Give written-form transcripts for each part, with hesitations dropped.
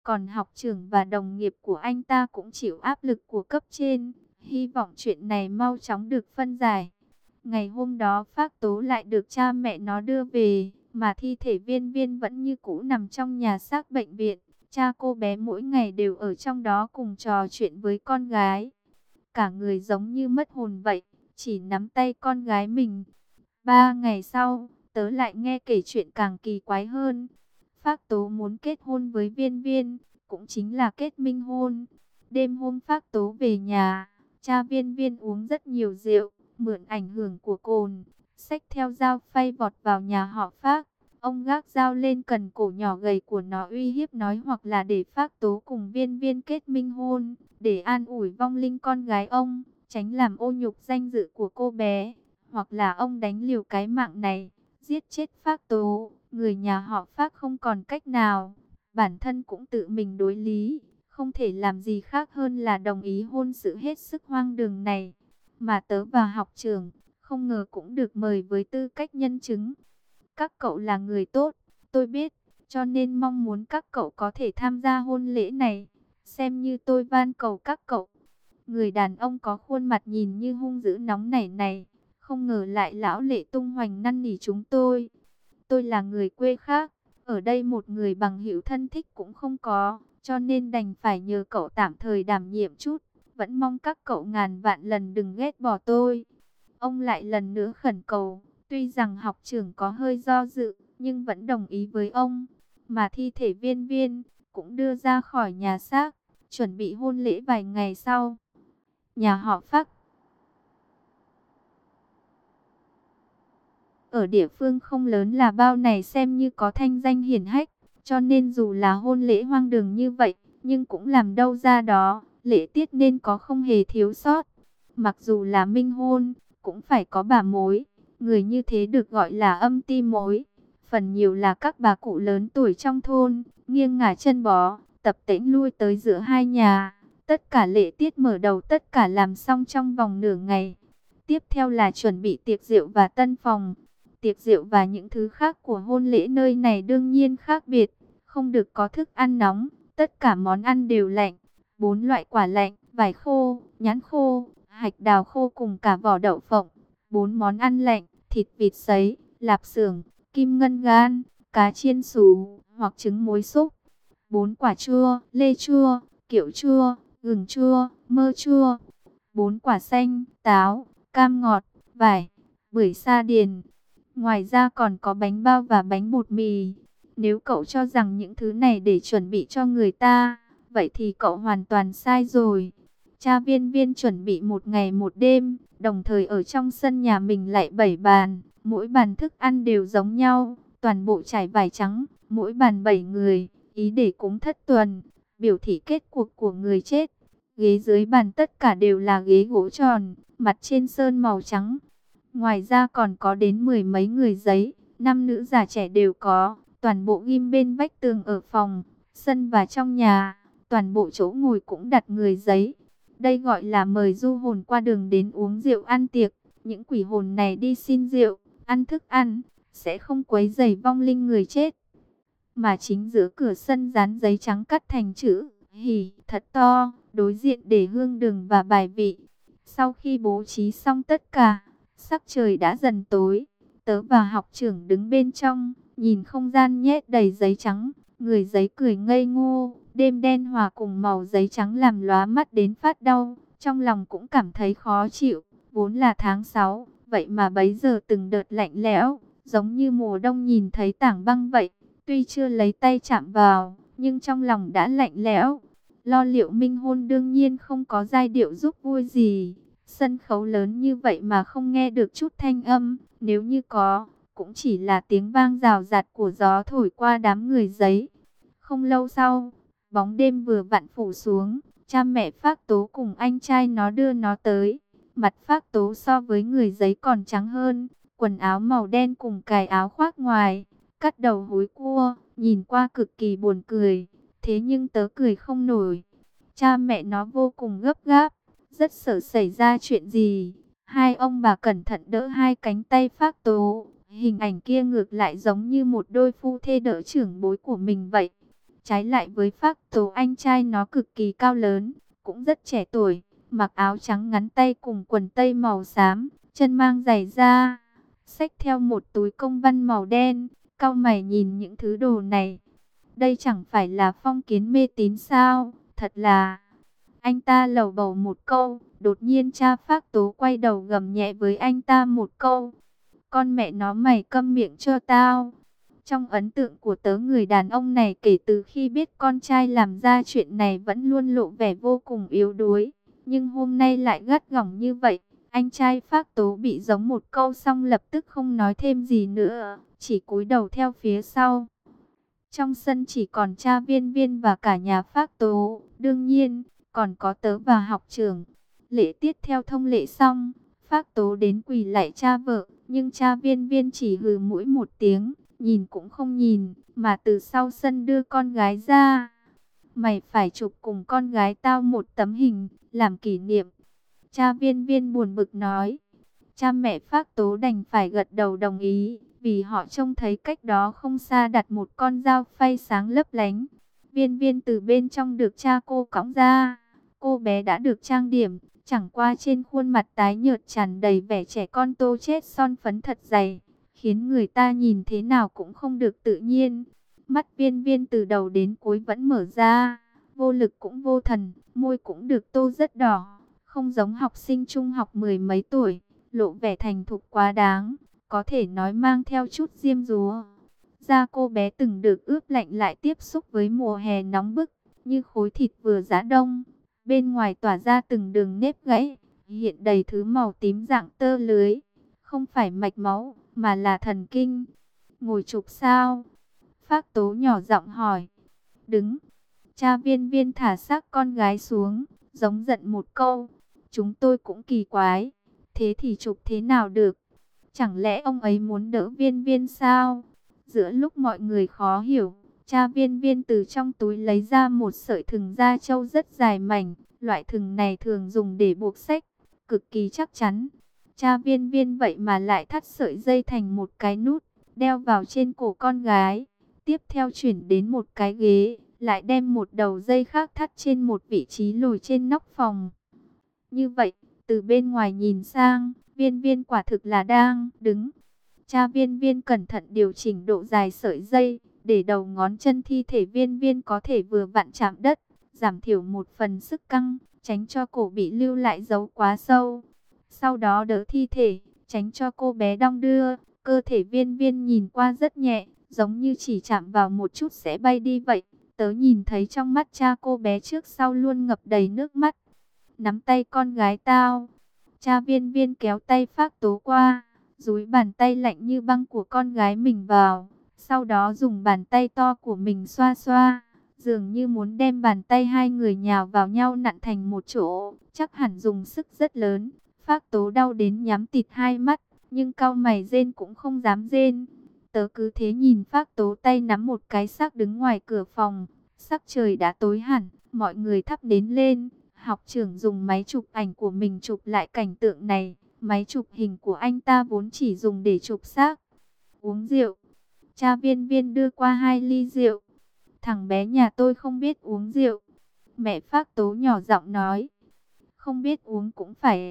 Còn học trưởng và đồng nghiệp của anh ta cũng chịu áp lực của cấp trên. Hy vọng chuyện này mau chóng được phân giải. Ngày hôm đó Phác Tố lại được cha mẹ nó đưa về, mà thi thể Viên Viên vẫn như cũ nằm trong nhà xác bệnh viện. Cha cô bé mỗi ngày đều ở trong đó cùng trò chuyện với con gái. Cả người giống như mất hồn vậy, chỉ nắm tay con gái mình. 3 ngày sau, tớ lại nghe kể chuyện càng kỳ quái hơn. Phác Tố muốn kết hôn với Viên Viên, cũng chính là kết minh hôn. Đêm hôm Phác Tố về nhà, cha Viên Viên uống rất nhiều rượu, mượn ảnh hưởng của cồn, xách theo dao phay vọt vào nhà họ Phác. Ông gác dao lên cần cổ nhỏ gầy của nó uy hiếp nói hoặc là để Phác Tố cùng Viên Viên kết minh hôn, để an ủi vong linh con gái ông, tránh làm ô nhục danh dự của cô bé, hoặc là ông đánh liều cái mạng này, giết chết Phác Tố. Người nhà họ Phác không còn cách nào, bản thân cũng tự mình đối lý, không thể làm gì khác hơn là đồng ý hôn sự hết sức hoang đường này. Mà tớ và học trưởng, không ngờ cũng được mời với tư cách nhân chứng. Các cậu là người tốt, tôi biết, cho nên mong muốn các cậu có thể tham gia hôn lễ này, xem như tôi van cầu các cậu. Người đàn ông có khuôn mặt nhìn như hung dữ nóng nảy này, không ngờ lại lão lệ tung hoành năn nỉ chúng tôi. Tôi là người quê khác, ở đây một người bằng hữu thân thích cũng không có, cho nên đành phải nhờ cậu tạm thời đảm nhiệm chút. Vẫn mong các cậu ngàn vạn lần đừng ghét bỏ tôi. Ông lại lần nữa khẩn cầu, tuy rằng học trưởng có hơi do dự, nhưng vẫn đồng ý với ông. Mà thi thể Viên Viên cũng đưa ra khỏi nhà xác, chuẩn bị hôn lễ vài ngày sau. Nhà họ Phác ở địa phương không lớn là bao này xem như có thanh danh hiển hách, cho nên dù là hôn lễ hoang đường như vậy, nhưng cũng làm đâu ra đó, lễ tiết nên có không hề thiếu sót. Mặc dù là minh hôn, cũng phải có bà mối, người như thế được gọi là âm ti mối. Phần nhiều là các bà cụ lớn tuổi trong thôn, nghiêng ngả chân bó, tập tễnh lui tới giữa hai nhà. Tất cả lễ tiết mở đầu tất cả làm xong trong vòng nửa ngày. Tiếp theo là chuẩn bị tiệc rượu và tân phòng. Tiệc rượu và những thứ khác của hôn lễ nơi này đương nhiên khác biệt, không được có thức ăn nóng, tất cả món ăn đều lạnh, 4 loại quả lạnh, vải khô, nhãn khô, hạch đào khô cùng cả vỏ đậu phộng, 4 món ăn lạnh, thịt vịt sấy, lạp xưởng, kim ngân gan, cá chiên xù hoặc trứng muối xúc, 4 quả chua, lê chua, kiệu chua, gừng chua, mơ chua, 4 quả xanh, táo, cam ngọt, vải, bưởi sa điền. Ngoài ra còn có bánh bao và bánh bột mì. Nếu cậu cho rằng những thứ này để chuẩn bị cho người ta, vậy thì cậu hoàn toàn sai rồi. Cha Viên Viên chuẩn bị 1 ngày 1 đêm, đồng thời ở trong sân nhà mình lại 7 bàn. Mỗi bàn thức ăn đều giống nhau, toàn bộ trải vải trắng, mỗi bàn 7 người, ý để cúng thất tuần, biểu thị kết cuộc của người chết. Ghế dưới bàn tất cả đều là ghế gỗ tròn, mặt trên sơn màu trắng. Ngoài ra còn có đến 10 mấy người giấy, nam nữ già trẻ đều có, toàn bộ ghim bên vách tường ở phòng, sân và trong nhà, toàn bộ chỗ ngồi cũng đặt người giấy. Đây gọi là mời du hồn qua đường đến uống rượu ăn tiệc, những quỷ hồn này đi xin rượu, ăn thức ăn, sẽ không quấy rầy vong linh người chết. Mà chính giữa cửa sân dán giấy trắng cắt thành chữ hỉ thật to, đối diện để hương đường và bài vị. Sau khi bố trí xong tất cả, sắc trời đã dần tối, tớ và học trưởng đứng bên trong, nhìn không gian nhét đầy giấy trắng, người giấy cười ngây ngô, đêm đen hòa cùng màu giấy trắng làm lóa mắt đến phát đau, trong lòng cũng cảm thấy khó chịu, vốn là tháng 6, vậy mà bấy giờ từng đợt lạnh lẽo, giống như mùa đông nhìn thấy tảng băng vậy, tuy chưa lấy tay chạm vào, nhưng trong lòng đã lạnh lẽo. Lo liệu minh hôn đương nhiên không có giai điệu giúp vui gì. Sân khấu lớn như vậy mà không nghe được chút thanh âm, nếu như có, cũng chỉ là tiếng vang rào rạt của gió thổi qua đám người giấy. Không lâu sau, bóng đêm vừa vặn phủ xuống, cha mẹ Phác Tố cùng anh trai nó đưa nó tới. Mặt Phác Tố so với người giấy còn trắng hơn, quần áo màu đen cùng cài áo khoác ngoài, cắt đầu húi cua, nhìn qua cực kỳ buồn cười, thế nhưng tớ cười không nổi. Cha mẹ nó vô cùng gấp gáp, rất sợ xảy ra chuyện gì. Hai ông bà cẩn thận đỡ hai cánh tay Phác Tố. Hình ảnh kia ngược lại giống như một đôi phu thê đỡ trưởng bối của mình vậy. Trái lại với Phác Tố, anh trai nó cực kỳ cao lớn, cũng rất trẻ tuổi, mặc áo trắng ngắn tay cùng quần tây màu xám, chân mang giày da, xách theo một túi công văn màu đen, cau mày nhìn những thứ đồ này. Đây chẳng phải là phong kiến mê tín sao? Thật là... Anh ta lẩm bẩm một câu, đột nhiên cha Phác Tố quay đầu gầm nhẹ với anh ta một câu. Con mẹ nó, mày câm miệng cho tao. Trong ấn tượng của tớ, người đàn ông này kể từ khi biết con trai làm ra chuyện này vẫn luôn lộ vẻ vô cùng yếu đuối. Nhưng hôm nay lại gắt gỏng như vậy. Anh trai Phác Tố bị giống một câu xong lập tức không nói thêm gì nữa, chỉ cúi đầu theo phía sau. Trong sân chỉ còn cha Viên Viên và cả nhà Phác Tố, đương nhiên còn có tớ và học trưởng. Lễ tiết theo thông lệ xong, Phác Tố đến quỳ lạy cha vợ, nhưng cha Viên Viên chỉ hừ mũi một tiếng, nhìn cũng không nhìn, mà từ sau sân đưa con gái ra. Mày phải chụp cùng con gái tao một tấm hình, làm kỷ niệm. Cha Viên Viên buồn bực nói. Cha mẹ Phác Tố đành phải gật đầu đồng ý, vì họ trông thấy cách đó không xa đặt một con dao phay sáng lấp lánh. Viên Viên từ bên trong được cha cô cõng ra. Cô bé đã được trang điểm, chẳng qua trên khuôn mặt tái nhợt tràn đầy vẻ trẻ con, tô chết son phấn thật dày, khiến người ta nhìn thế nào cũng không được tự nhiên. Mắt Viên Viên từ đầu đến cuối vẫn mở ra, vô lực cũng vô thần, môi cũng được tô rất đỏ, không giống học sinh trung học mười mấy tuổi, lộ vẻ thành thục quá đáng, có thể nói mang theo chút diêm dúa. Da cô bé từng được ướp lạnh lại tiếp xúc với mùa hè nóng bức, như khối thịt vừa giã đông. Bên ngoài tỏa ra từng đường nếp gãy, hiện đầy thứ màu tím dạng tơ lưới. Không phải mạch máu, mà là thần kinh. Ngồi chụp sao? Phác Tố nhỏ giọng hỏi. Đứng. Cha Viên Viên thả xác con gái xuống, giống giận một câu. Chúng tôi cũng kỳ quái. Thế thì chụp thế nào được? Chẳng lẽ ông ấy muốn đỡ Viên Viên sao? Giữa lúc mọi người khó hiểu, cha Viên Viên từ trong túi lấy ra một sợi thừng da trâu rất dài mảnh. Loại thừng này thường dùng để buộc xách, cực kỳ chắc chắn. Cha Viên Viên vậy mà lại thắt sợi dây thành một cái nút, đeo vào trên cổ con gái. Tiếp theo chuyển đến một cái ghế, lại đem một đầu dây khác thắt trên một vị trí lồi trên nóc phòng. Như vậy, từ bên ngoài nhìn sang, Viên Viên quả thực là đang đứng. Cha Viên Viên cẩn thận điều chỉnh độ dài sợi dây, để đầu ngón chân thi thể Viên Viên có thể vừa vặn chạm đất, giảm thiểu một phần sức căng, tránh cho cổ bị lưu lại dấu quá sâu. Sau đó đỡ thi thể, tránh cho cô bé đong đưa. Cơ thể Viên Viên nhìn qua rất nhẹ, giống như chỉ chạm vào một chút sẽ bay đi vậy. Tớ nhìn thấy trong mắt cha cô bé trước sau luôn ngập đầy nước mắt. Nắm tay con gái tao. Cha Viên Viên kéo tay Phác Tố qua, dúi bàn tay lạnh như băng của con gái mình vào. Sau đó dùng bàn tay to của mình xoa xoa, dường như muốn đem bàn tay hai người nhào vào nhau nặn thành một chỗ, chắc hẳn dùng sức rất lớn. Phác Tố đau đến nhắm tịt hai mắt, nhưng cau mày rên cũng không dám rên. Tớ cứ thế nhìn Phác Tố tay nắm một cái xác đứng ngoài cửa phòng. Sắc trời đã tối hẳn, mọi người thắp nến lên. Học trưởng dùng máy chụp ảnh của mình chụp lại cảnh tượng này. Máy chụp hình của anh ta vốn chỉ dùng để chụp xác. Uống rượu. Cha Viên Viên đưa qua 2 ly rượu. Thằng bé nhà tôi không biết uống rượu. Mẹ Phác Tố nhỏ giọng nói. Không biết uống cũng phải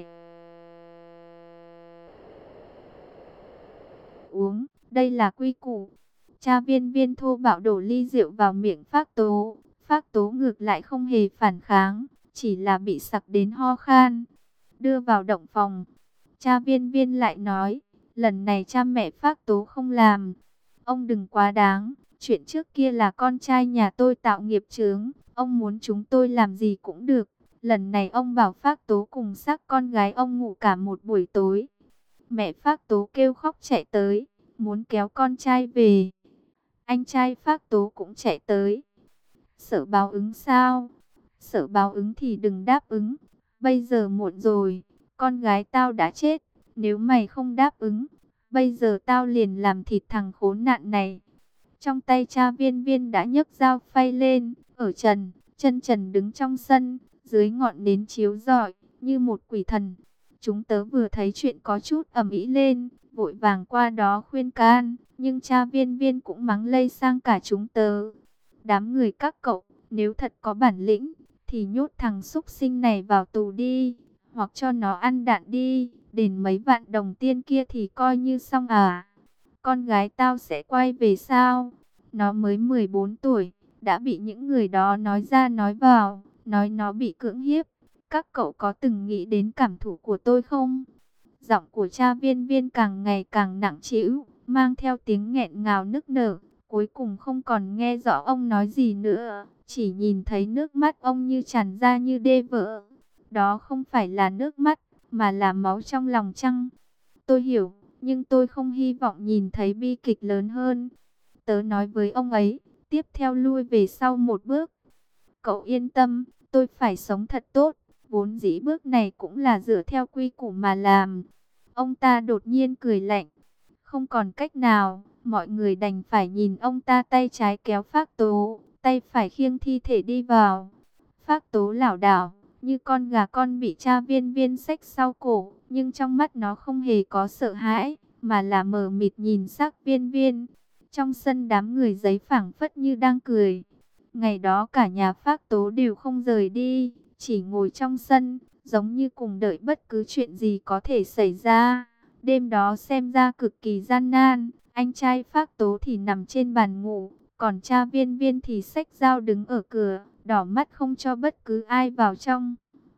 uống, đây là quy củ. Cha Viên Viên thô bạo đổ ly rượu vào miệng Phác Tố. Phác Tố ngược lại không hề phản kháng, chỉ là bị sặc đến ho khan. Đưa vào động phòng. Cha Viên Viên lại nói, lần này cha mẹ Phác Tố không làm. Ông đừng quá đáng, chuyện trước kia là con trai nhà tôi tạo nghiệp chướng, ông muốn chúng tôi làm gì cũng được. Lần này ông bảo Phác Tố cùng xác con gái ông ngủ cả một buổi tối. Mẹ Phác Tố kêu khóc chạy tới, muốn kéo con trai về. Anh trai Phác Tố cũng chạy tới. Sợ báo ứng sao? Sợ báo ứng thì đừng đáp ứng. Bây giờ muộn rồi, con gái tao đã chết. Nếu mày không đáp ứng, bây giờ tao liền làm thịt thằng khốn nạn này. Trong tay cha Viên Viên đã nhấc dao phay lên, ở chân trần đứng trong sân, dưới ngọn nến chiếu rọi, như một quỷ thần. Chúng tớ vừa thấy chuyện có chút ầm ĩ lên, vội vàng qua đó khuyên can, nhưng cha Viên Viên cũng mắng lây sang cả chúng tớ. Đám người các cậu, nếu thật có bản lĩnh, thì nhốt thằng súc sinh này vào tù đi, hoặc cho nó ăn đạn đi, đền mấy vạn đồng tiền kia thì coi như xong à. Con gái tao sẽ quay về sao? Nó mới 14 tuổi, đã bị những người đó nói ra nói vào, nói nó bị cưỡng hiếp. Các cậu có từng nghĩ đến cảm thụ của tôi không? Giọng của cha Viên Viên càng ngày càng nặng trĩu, mang theo tiếng nghẹn ngào nức nở. Cuối cùng không còn nghe rõ ông nói gì nữa, chỉ nhìn thấy nước mắt ông như tràn ra như đê vỡ. Đó không phải là nước mắt, mà là máu trong lòng Trăng. Tôi hiểu, nhưng tôi không hy vọng nhìn thấy bi kịch lớn hơn. Tớ nói với ông ấy, tiếp theo lui về sau một bước. Cậu yên tâm, tôi phải sống thật tốt, vốn dĩ bước này cũng là dựa theo quy củ mà làm. Ông ta đột nhiên cười lạnh. Không còn cách nào, mọi người đành phải nhìn ông ta tay trái kéo Phác Tố, tay phải khiêng thi thể đi vào. Phác Tố lảo đảo, như con gà con bị cha Viên Viên xách sau cổ, nhưng trong mắt nó không hề có sợ hãi, mà là mờ mịt nhìn xác Viên Viên. Trong sân đám người giấy phảng phất như đang cười. Ngày đó cả nhà Phác Tố đều không rời đi, chỉ ngồi trong sân, giống như cùng đợi bất cứ chuyện gì có thể xảy ra. Đêm đó xem ra cực kỳ gian nan, anh trai Phác Tố thì nằm trên bàn ngủ, còn cha Viên Viên thì xách dao đứng ở cửa, đỏ mắt không cho bất cứ ai vào trong.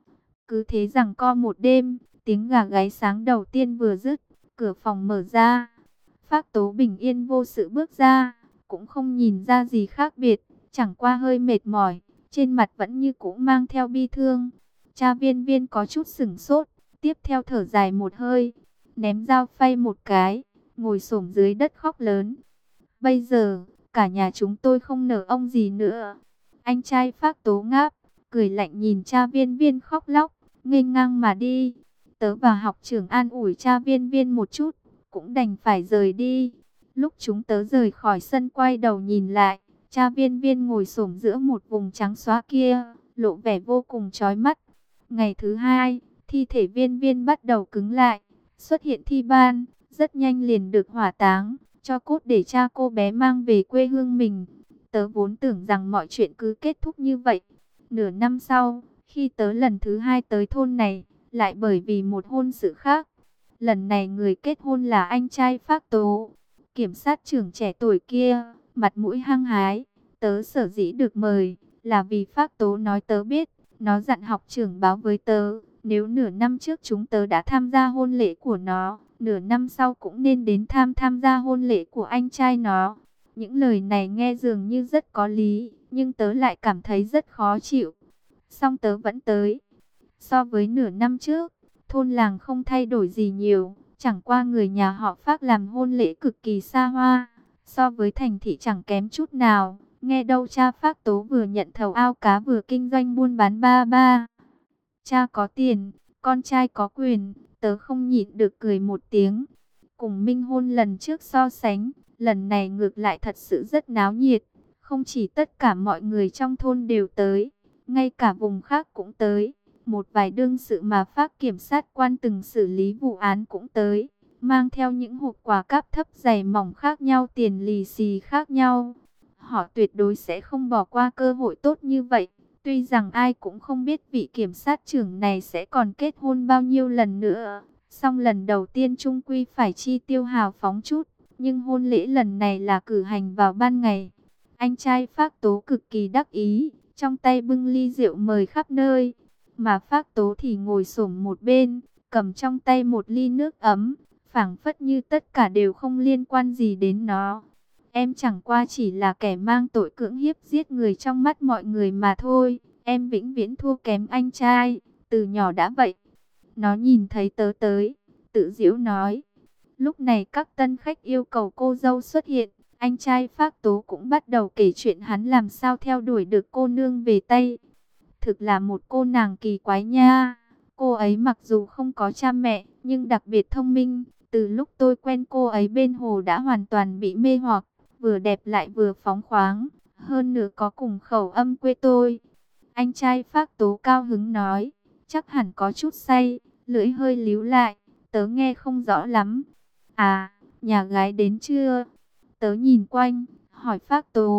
Cứ thế giằng co một đêm, tiếng gà gáy sáng đầu tiên vừa dứt, cửa phòng mở ra. Phác Tố bình yên vô sự bước ra, cũng không nhìn ra gì khác biệt, chẳng qua hơi mệt mỏi, trên mặt vẫn như cũ mang theo bi thương. Cha Viên Viên có chút sửng sốt, tiếp theo thở dài một hơi, ném dao phay một cái, ngồi xổm dưới đất khóc lớn. Bây giờ, cả nhà chúng tôi không nợ ông gì nữa. Anh trai Phác Tố ngáp, cười lạnh nhìn cha Viên Viên khóc lóc, nghênh ngang mà đi. Tớ vào học trưởng an ủi cha Viên Viên một chút, cũng đành phải rời đi. Lúc chúng tớ rời khỏi sân quay đầu nhìn lại, cha Viên Viên ngồi xổm giữa một vùng trắng xóa kia, lộ vẻ vô cùng chói mắt. Ngày thứ hai, thi thể Viên Viên bắt đầu cứng lại, xuất hiện thi ban, rất nhanh liền được hỏa táng, cho cốt để cha cô bé mang về quê hương mình. Tớ vốn tưởng rằng mọi chuyện cứ kết thúc như vậy. Nửa năm sau, khi tớ lần thứ hai tới thôn này, lại bởi vì một hôn sự khác. Lần này người kết hôn là anh trai Phác Tố, kiểm sát trưởng trẻ tuổi kia, mặt mũi hăng hái. Tớ sở dĩ được mời, là vì Phác Tố nói tớ biết, nó dặn học trưởng báo với tớ, nếu nửa năm trước chúng tớ đã tham gia hôn lễ của nó, nửa năm sau cũng nên đến tham gia hôn lễ của anh trai nó. Những lời này nghe dường như rất có lý, nhưng tớ lại cảm thấy rất khó chịu. Song tớ vẫn tới. So với nửa năm trước, thôn làng không thay đổi gì nhiều, chẳng qua người nhà họ Phác làm hôn lễ cực kỳ xa hoa, so với thành thị chẳng kém chút nào. Nghe đâu cha Phác Tố vừa nhận thầu ao cá vừa kinh doanh buôn bán ba ba. Cha có tiền, con trai có quyền, tớ không nhịn được cười một tiếng. Cùng minh hôn lần trước so sánh, lần này ngược lại thật sự rất náo nhiệt. Không chỉ tất cả mọi người trong thôn đều tới, ngay cả vùng khác cũng tới. Một vài đương sự mà Phác kiểm sát quan từng xử lý vụ án cũng tới, mang theo những hộp quà cáp thấp dày mỏng khác nhau, tiền lì xì khác nhau. Họ tuyệt đối sẽ không bỏ qua cơ hội tốt như vậy. Tuy rằng ai cũng không biết vị kiểm sát trưởng này sẽ còn kết hôn bao nhiêu lần nữa, song lần đầu tiên chung quy phải chi tiêu hào phóng chút. Nhưng hôn lễ lần này là cử hành vào ban ngày. Anh trai Phác Tố cực kỳ đắc ý, trong tay bưng ly rượu mời khắp nơi. Mà Phác Tố thì ngồi xổm một bên, cầm trong tay một ly nước ấm, phảng phất như tất cả đều không liên quan gì đến nó. Em chẳng qua chỉ là kẻ mang tội cưỡng hiếp giết người trong mắt mọi người mà thôi. Em vĩnh viễn thua kém anh trai, từ nhỏ đã vậy. Nó nhìn thấy tớ tới, tự giễu nói. Lúc này các tân khách yêu cầu cô dâu xuất hiện. Anh trai Phác Tố cũng bắt đầu kể chuyện hắn làm sao theo đuổi được cô nương về Tây. Thực là một cô nàng kỳ quái nha. Cô ấy mặc dù không có cha mẹ, nhưng đặc biệt thông minh. Từ lúc tôi quen cô ấy bên hồ đã hoàn toàn bị mê hoặc. Vừa đẹp lại vừa phóng khoáng, hơn nữa có cùng khẩu âm quê tôi. Anh trai Phác Tố cao hứng nói, chắc hẳn có chút say, lưỡi hơi líu lại, tớ nghe không rõ lắm. À, nhà gái đến chưa? Tớ nhìn quanh, hỏi Phác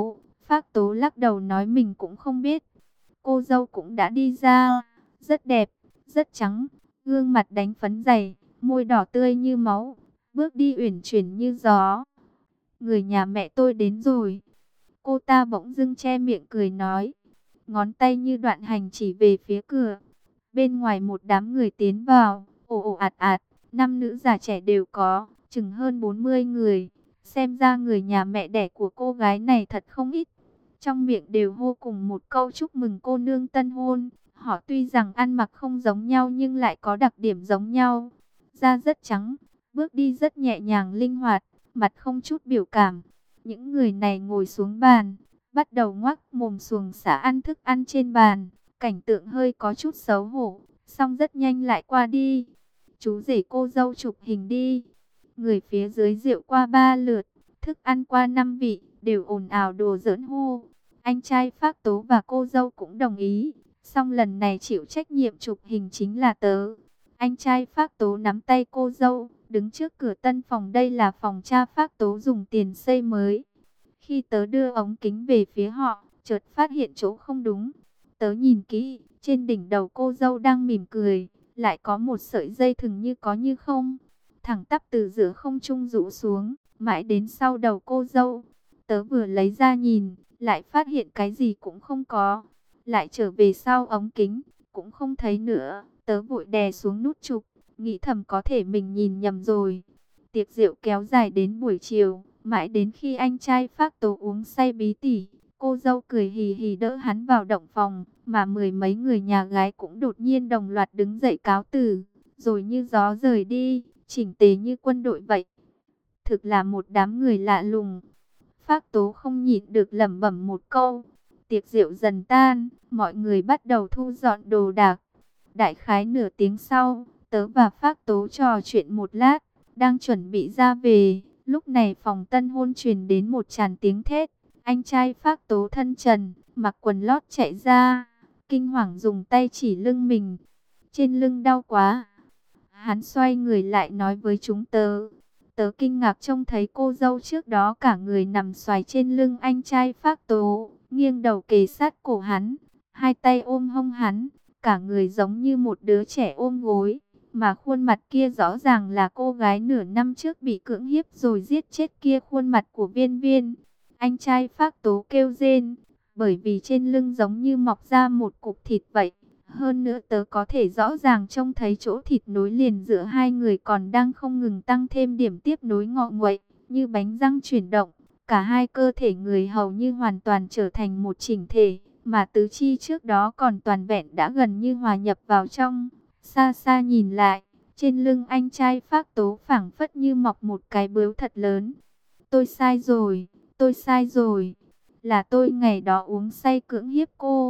Phác Tố lắc đầu nói mình cũng không biết. Cô dâu cũng đã đi ra, rất đẹp, rất trắng, gương mặt đánh phấn dày, môi đỏ tươi như máu, bước đi uyển chuyển như gió. Người nhà mẹ tôi đến rồi. Cô ta bỗng dưng che miệng cười nói, ngón tay như đoạn hành chỉ về phía cửa. Bên ngoài một đám người tiến vào, ồ ồ ạt ạt, nam nữ già trẻ đều có, chừng hơn 40 người. Xem ra người nhà mẹ đẻ của cô gái này thật không ít. Trong miệng đều hô cùng một câu chúc mừng cô nương tân hôn. Họ tuy rằng ăn mặc không giống nhau nhưng lại có đặc điểm giống nhau. Da rất trắng, bước đi rất nhẹ nhàng linh hoạt, mặt không chút biểu cảm. Những người này ngồi xuống bàn, bắt đầu ngoác mồm xuồng xả ăn thức ăn trên bàn. Cảnh tượng hơi có chút xấu hổ, xong rất nhanh lại qua đi. Chú rể cô dâu chụp hình đi. Người phía dưới rượu qua 3 lượt, thức ăn qua 5 vị, đều ồn ào đồ giỡn hô. Anh trai Phác Tố và cô dâu cũng đồng ý. Xong lần này chịu trách nhiệm chụp hình chính là tớ. Anh trai Phác Tố nắm tay cô dâu, đứng trước cửa tân phòng. Đây là phòng cha Phác Tố dùng tiền xây mới. Khi tớ đưa ống kính về phía họ, chợt phát hiện chỗ không đúng. Tớ nhìn kỹ, trên đỉnh đầu cô dâu đang mỉm cười, lại có một sợi dây thừng như có như không, thẳng tắp từ giữa không trung rũ xuống, mãi đến sau đầu cô dâu. Tớ vừa lấy ra nhìn, lại phát hiện cái gì cũng không có. Lại trở về sau ống kính, cũng không thấy nữa. Tớ vội đè xuống nút chụp, nghĩ thầm có thể mình nhìn nhầm rồi. Tiệc rượu kéo dài đến buổi chiều, mãi đến khi anh trai Phác Tố uống say bí tỉ, cô dâu cười hì hì đỡ hắn vào động phòng, mà mười mấy người nhà gái cũng đột nhiên đồng loạt đứng dậy cáo từ, rồi như gió rời đi, chỉnh tề như quân đội vậy. Thực là một đám người lạ lùng. Phác Tố không nhịn được lẩm bẩm một câu. Tiệc rượu dần tan, mọi người bắt đầu thu dọn đồ đạc. Đại khái nửa tiếng sau, tớ và Phác Tố trò chuyện một lát, đang chuẩn bị ra về. Lúc này phòng tân hôn truyền đến một tràng tiếng thét. Anh trai Phác Tố thân trần, mặc quần lót chạy ra, kinh hoàng dùng tay chỉ lưng mình. Trên lưng đau quá. Hắn xoay người lại nói với chúng tớ. Tớ kinh ngạc trông thấy cô dâu trước đó cả người nằm xoài trên lưng anh trai Phác Tố, nghiêng đầu kề sát cổ hắn, hai tay ôm hông hắn, cả người giống như một đứa trẻ ôm gối. Mà khuôn mặt kia rõ ràng là cô gái nửa năm trước bị cưỡng hiếp rồi giết chết kia, khuôn mặt của Viên Viên. Anh trai Phác Tố kêu rên, bởi vì trên lưng giống như mọc ra một cục thịt vậy. Hơn nữa tớ có thể rõ ràng trông thấy chỗ thịt nối liền giữa hai người còn đang không ngừng tăng thêm điểm tiếp nối ngọ nguậy, như bánh răng chuyển động. Cả hai cơ thể người hầu như hoàn toàn trở thành một chỉnh thể, mà tứ chi trước đó còn toàn vẹn đã gần như hòa nhập vào trong. Xa xa nhìn lại, trên lưng anh trai Phác Tố phảng phất như mọc một cái bướu thật lớn. Tôi sai rồi, tôi sai rồi. Là tôi ngày đó uống say cưỡng hiếp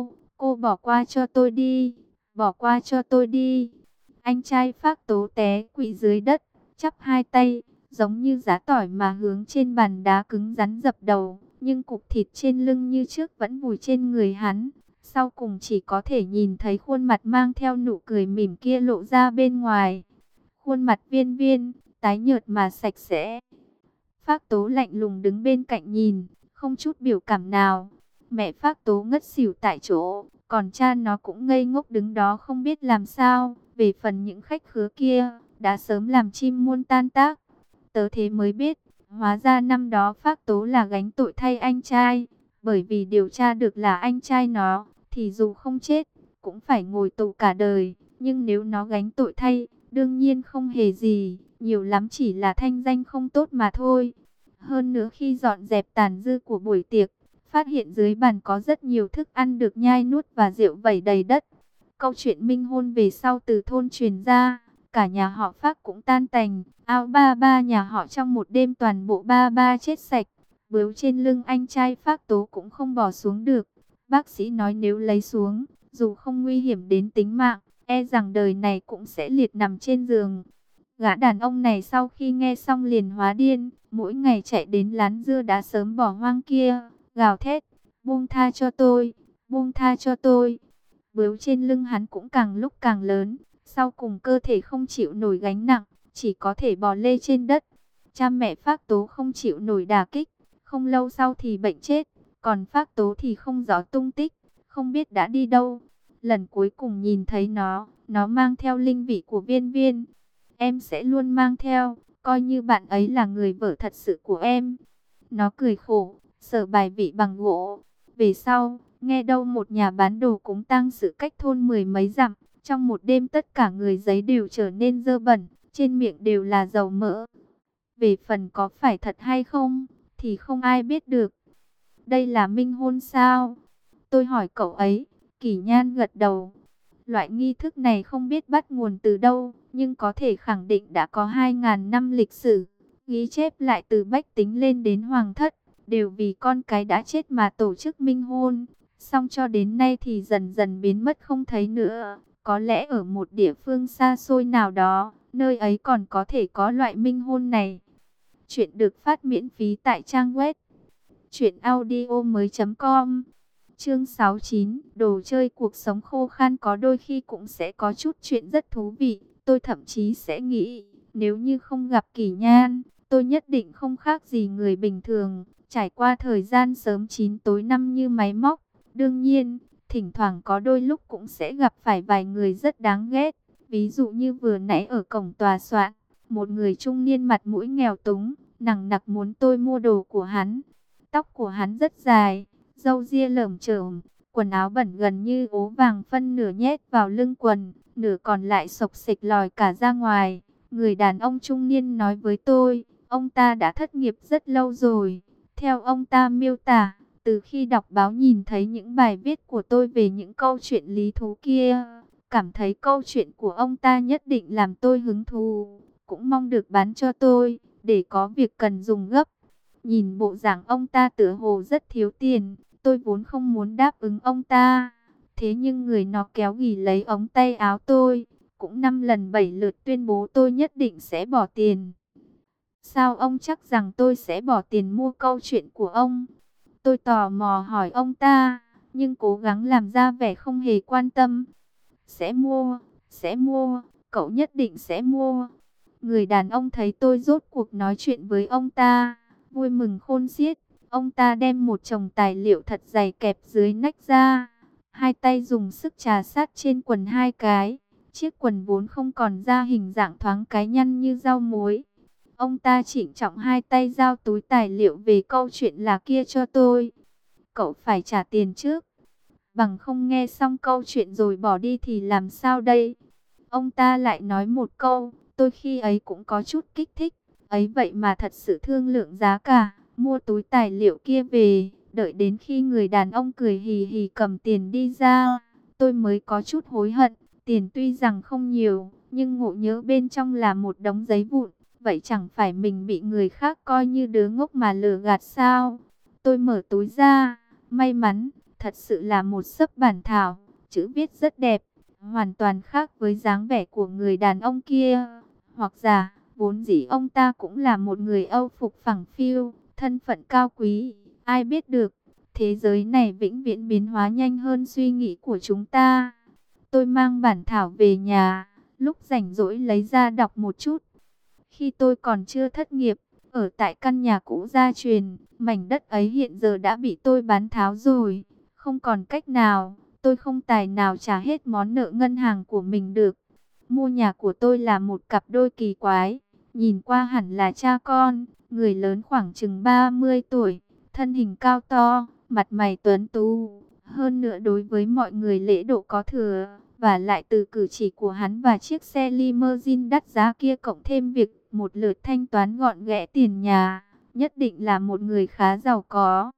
cô bỏ qua cho tôi đi, bỏ qua cho tôi đi. Anh trai Phác Tố té quỵ dưới đất, chắp hai tay, giống như giá tỏi mà hướng trên bàn đá cứng rắn dập đầu. Nhưng cục thịt trên lưng như trước vẫn vùi trên người hắn. Sau cùng chỉ có thể nhìn thấy khuôn mặt mang theo nụ cười mỉm kia lộ ra bên ngoài. Khuôn mặt Viên Viên, tái nhợt mà sạch sẽ. Phác Tố lạnh lùng đứng bên cạnh nhìn, không chút biểu cảm nào. Mẹ Phác Tố ngất xỉu tại chỗ, còn cha nó cũng ngây ngốc đứng đó không biết làm sao. Về phần những khách khứa kia, đã sớm làm chim muôn tan tác. Tớ thế mới biết, hóa ra năm đó Phác Tố là gánh tội thay anh trai. Bởi vì điều tra được là anh trai nó, thì dù không chết, cũng phải ngồi tù cả đời. Nhưng nếu nó gánh tội thay, đương nhiên không hề gì, nhiều lắm chỉ là thanh danh không tốt mà thôi. Hơn nữa khi dọn dẹp tàn dư của buổi tiệc, phát hiện dưới bàn có rất nhiều thức ăn được nhai nuốt và rượu vẩy đầy đất. Câu chuyện minh hôn về sau từ thôn truyền ra, cả nhà họ Phác cũng tan tành. Áo ba ba nhà họ trong một đêm toàn bộ ba ba chết sạch. Bướu trên lưng anh trai Phác Tố cũng không bỏ xuống được. Bác sĩ nói nếu lấy xuống, dù không nguy hiểm đến tính mạng, e rằng đời này cũng sẽ liệt nằm trên giường. Gã đàn ông này sau khi nghe xong liền hóa điên, mỗi ngày chạy đến lán dưa đã sớm bỏ hoang kia, gào thét, buông tha cho tôi, buông tha cho tôi. Bướu trên lưng hắn cũng càng lúc càng lớn, sau cùng cơ thể không chịu nổi gánh nặng, chỉ có thể bò lê trên đất. Cha mẹ Phác Tố không chịu nổi đả kích, không lâu sau thì bệnh chết, Còn Phác Tố thì không rõ tung tích, không biết đã đi đâu. Lần cuối cùng nhìn thấy nó mang theo linh vị của Viên Viên. Em sẽ luôn mang theo, coi như bạn ấy là người vợ thật sự của em. Nó cười khổ, sờ bài vị bằng gỗ. Về sau, nghe đâu một nhà bán đồ cúng tang sự cách thôn mười mấy dặm. Trong một đêm tất cả người giấy đều trở nên dơ bẩn, trên miệng đều là dầu mỡ. Về phần có phải thật hay không, thì không ai biết được. Đây là minh hôn sao? Tôi hỏi cậu ấy. Kỷ Nhan gật đầu. Loại nghi thức này không biết bắt nguồn từ đâu, nhưng có thể khẳng định đã có 2.000 năm lịch sử. Ghi chép lại từ bách tính lên đến hoàng thất, đều vì con cái đã chết mà tổ chức minh hôn. Xong cho đến nay thì dần dần biến mất không thấy nữa. Có lẽ ở một địa phương xa xôi nào đó, nơi ấy còn có thể có loại minh hôn này. Chuyện được phát miễn phí tại trang web truyệnaudiomoi.com. Chương 69, đồ chơi cuộc sống khô khan có đôi khi cũng sẽ có chút chuyện rất thú vị. Tôi thậm chí sẽ nghĩ, nếu như không gặp Kỷ Nhan, tôi nhất định không khác gì người bình thường, trải qua thời gian sớm chín tối năm như máy móc. Đương nhiên, thỉnh thoảng có đôi lúc cũng sẽ gặp phải vài người rất đáng ghét. Ví dụ như vừa nãy ở cổng tòa soạn, một người trung niên mặt mũi nghèo túng, nằng nặc muốn tôi mua đồ của hắn. Tóc của hắn rất dài, râu ria lởm chởm, quần áo bẩn gần như ố vàng phân nửa nhét vào lưng quần, nửa còn lại xộc xệch lòi cả ra ngoài. Người đàn ông trung niên nói với tôi, ông ta đã thất nghiệp rất lâu rồi. Theo ông ta miêu tả, từ khi đọc báo nhìn thấy những bài viết của tôi về những câu chuyện lý thú kia, cảm thấy câu chuyện của ông ta nhất định làm tôi hứng thú, cũng mong được bán cho tôi, để có việc cần dùng gấp. Nhìn bộ dạng ông ta tựa hồ rất thiếu tiền, tôi vốn không muốn đáp ứng ông ta. Thế nhưng người nó kéo ghì lấy ống tay áo tôi, cũng 5 lần 7 lượt tuyên bố tôi nhất định sẽ bỏ tiền. Sao ông chắc rằng tôi sẽ bỏ tiền mua câu chuyện của ông? Tôi tò mò hỏi ông ta, nhưng cố gắng làm ra vẻ không hề quan tâm. Sẽ mua, cậu nhất định sẽ mua. Người đàn ông thấy tôi rốt cuộc nói chuyện với ông ta, vui mừng khôn xiết. Ông ta đem một chồng tài liệu thật dày kẹp dưới nách ra, hai tay dùng sức chà sát trên quần hai cái. Chiếc quần vốn không còn ra hình dạng thoáng cái nhăn như rau muối. Ông ta trịnh trọng hai tay giao túi tài liệu về câu chuyện là kia cho tôi. Cậu phải trả tiền trước, bằng không nghe xong câu chuyện rồi bỏ đi thì làm sao đây? Ông ta lại nói một câu, tôi khi ấy cũng có chút kích thích. Ấy vậy mà thật sự thương lượng giá cả, mua túi tài liệu kia về. Đợi đến khi người đàn ông cười hì hì cầm tiền đi ra, tôi mới có chút hối hận. Tiền tuy rằng không nhiều, nhưng ngộ nhỡ bên trong là một đống giấy vụn. Vậy chẳng phải mình bị người khác coi như đứa ngốc mà lừa gạt sao? Tôi mở túi ra, may mắn, thật sự là một xấp bản thảo, chữ viết rất đẹp, hoàn toàn khác với dáng vẻ của người đàn ông kia. Hoặc giả, vốn dĩ ông ta cũng là một người Âu phục phẳng phiu, thân phận cao quý, ai biết được. Thế giới này vĩnh viễn biến hóa nhanh hơn suy nghĩ của chúng ta. Tôi mang bản thảo về nhà, lúc rảnh rỗi lấy ra đọc một chút. Khi tôi còn chưa thất nghiệp, ở tại căn nhà cũ gia truyền, mảnh đất ấy hiện giờ đã bị tôi bán tháo rồi. Không còn cách nào, tôi không tài nào trả hết món nợ ngân hàng của mình được. Mua nhà của tôi là một cặp đôi kỳ quái, nhìn qua hẳn là cha con, người lớn khoảng chừng 30 tuổi, thân hình cao to, mặt mày tuấn tú. Hơn nữa đối với mọi người lễ độ có thừa, và lại từ cử chỉ của hắn và chiếc xe limousine đắt giá kia cộng thêm việc một lượt thanh toán gọn ghẽ tiền nhà, nhất định là một người khá giàu có.